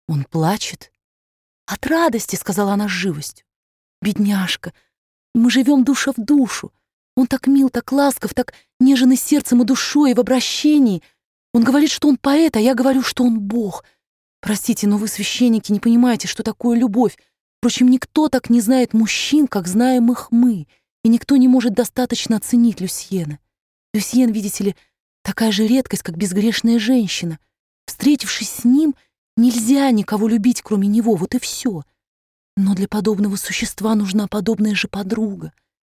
Он плачет. «От радости», — сказала она с живостью. «Бедняжка, мы живем душа в душу. Он так мил, так ласков, так нежен и сердцем, и душой, и в обращении. Он говорит, что он поэт, а я говорю, что он Бог. Простите, но вы, священники, не понимаете, что такое любовь. Впрочем, никто так не знает мужчин, как знаем их мы, и никто не может достаточно оценить Люсьена. Люсьен, видите ли, такая же редкость, как безгрешная женщина. Встретившись с ним, нельзя никого любить, кроме него, вот и все. Но для подобного существа нужна подобная же подруга.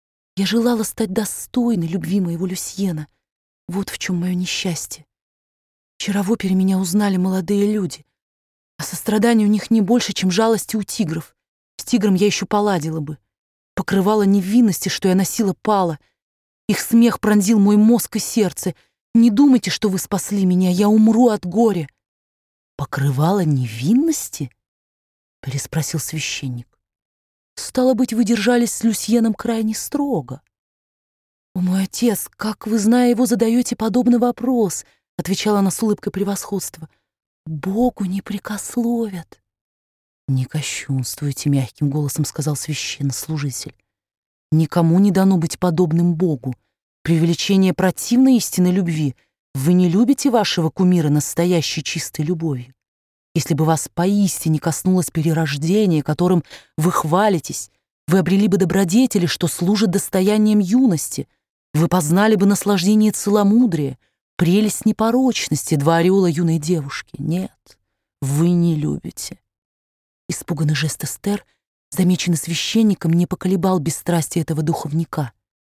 Я желала стать достойной любви моего Люсьена. Вот в чем мое несчастье. Вчера в опере меня узнали молодые люди, а сострадание у них не больше, чем жалости у тигров. С тигром я еще поладила бы. Покрывало невинности, что я носила, пало. Их смех пронзил мой мозг и сердце. Не думайте, что вы спасли меня, я умру от горя. «Покрывало невинности?» — переспросил священник. «Стало быть, вы держались с Люсьеном крайне строго». «О, мой отец, как вы, зная его, задаете подобный вопрос?» — отвечала она с улыбкой превосходства. «Богу не прекословят». «Не кощунствуйте», — мягким голосом сказал священнослужитель. «Никому не дано быть подобным Богу. Преувеличение противно истинной любви. Вы не любите вашего кумира настоящей чистой любовью. Если бы вас поистине коснулось перерождения, которым вы хвалитесь, вы обрели бы добродетели, что служат достоянием юности, вы познали бы наслаждение целомудрия, прелесть непорочности, два ореола юной девушки. Нет, вы не любите». Испуганный жест Эстер, замеченный священником, не поколебал бесстрастие этого духовника.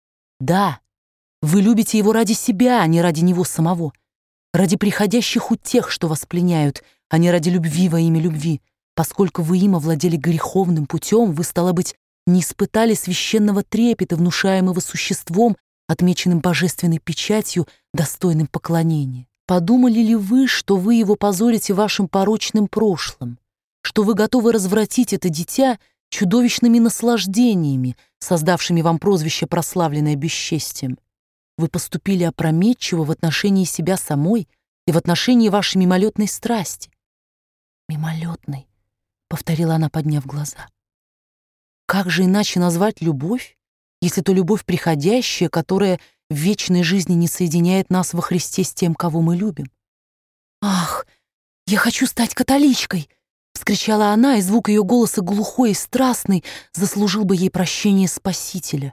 «Да, вы любите его ради себя, а не ради него самого, ради приходящих утех, что вас пленяют, а не ради любви во имя любви. Поскольку вы им овладели греховным путем, вы, стало быть, не испытали священного трепета, внушаемого существом, отмеченным божественной печатью, достойным поклонения. Подумали ли вы, что вы его позорите вашим порочным прошлым, что вы готовы развратить это дитя чудовищными наслаждениями, создавшими вам прозвище «прославленное бесчестием»? Вы поступили опрометчиво в отношении себя самой и в отношении вашей мимолетной страсти. «Мимолетной», — повторила она, подняв глаза. «Как же иначе назвать любовь, если то любовь приходящая, которая в вечной жизни не соединяет нас во Христе с тем, кого мы любим?» «Ах, я хочу стать католичкой!» — вскричала она, и звук ее голоса, глухой и страстный, заслужил бы ей прощение Спасителя.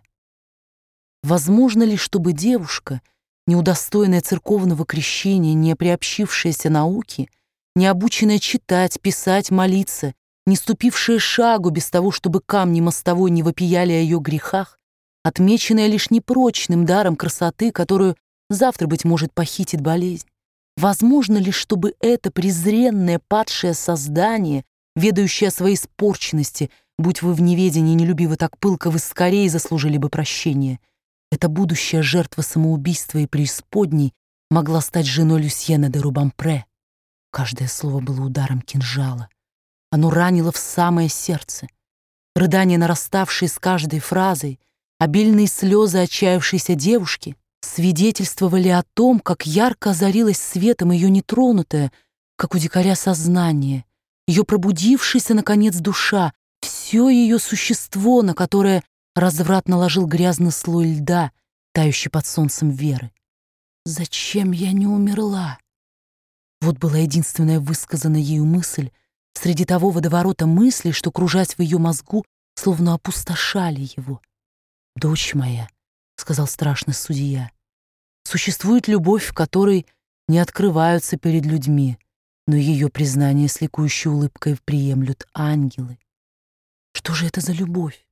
Возможно ли, чтобы девушка, не удостоенная церковного крещения, не приобщившаяся науке, не обученная читать, писать, молиться, не ступившая шагу без того, чтобы камни мостовой не вопияли о ее грехах, отмеченная лишь непрочным даром красоты, которую завтра, быть может, похитит болезнь? Возможно ли, чтобы это презренное падшее создание, ведающее о своей испорченности, будь вы в неведении, не люби вы так пылко, вы скорее заслужили бы прощения? Эта будущая жертва самоубийства и преисподней могла стать женой Люсьена де Рубампре. Каждое слово было ударом кинжала. Оно ранило в самое сердце. Рыдания, нараставшие с каждой фразой, обильные слезы отчаявшейся девушки, свидетельствовали о том, как ярко озарилась светом ее нетронутая, как у дикаря, сознание, ее пробудившаяся, наконец, душа, все ее существо, на которое разврат наложил грязный слой льда, тающий под солнцем веры. «Зачем я не умерла?» Вот была единственная высказанная ею мысль среди того водоворота мыслей, что, кружась в ее мозгу, словно опустошали его. «Дочь моя», — сказал страшный судья, — «существует любовь, в которой не открываются перед людьми, но ее признание с ликующей улыбкой приемлют ангелы». Что же это за любовь?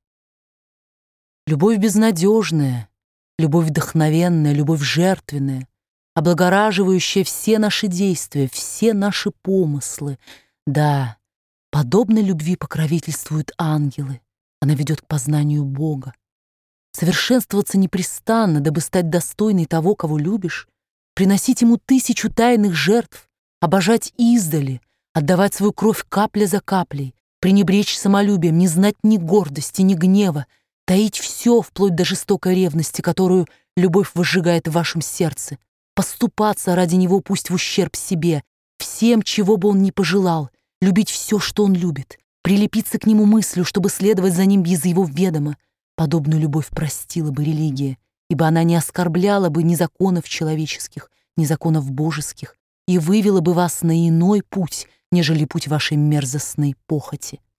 Любовь безнадежная, любовь вдохновенная, любовь жертвенная, облагораживающая все наши действия, все наши помыслы. Да, подобной любви покровительствуют ангелы. Она ведет к познанию Бога. Совершенствоваться непрестанно, дабы стать достойной того, кого любишь, приносить ему 1000 тайных жертв, обожать издали, отдавать свою кровь капля за каплей, пренебречь самолюбием, не знать ни гордости, ни гнева, таить все, вплоть до жестокой ревности, которую любовь возжигает в вашем сердце, поступаться ради него пусть в ущерб себе, всем, чего бы он ни пожелал, любить все, что он любит, прилепиться к нему мыслью, чтобы следовать за ним без его ведома. Подобную любовь простила бы религия, ибо она не оскорбляла бы ни законов человеческих, ни законов божеских, и вывела бы вас на иной путь, нежели путь вашей мерзостной похоти.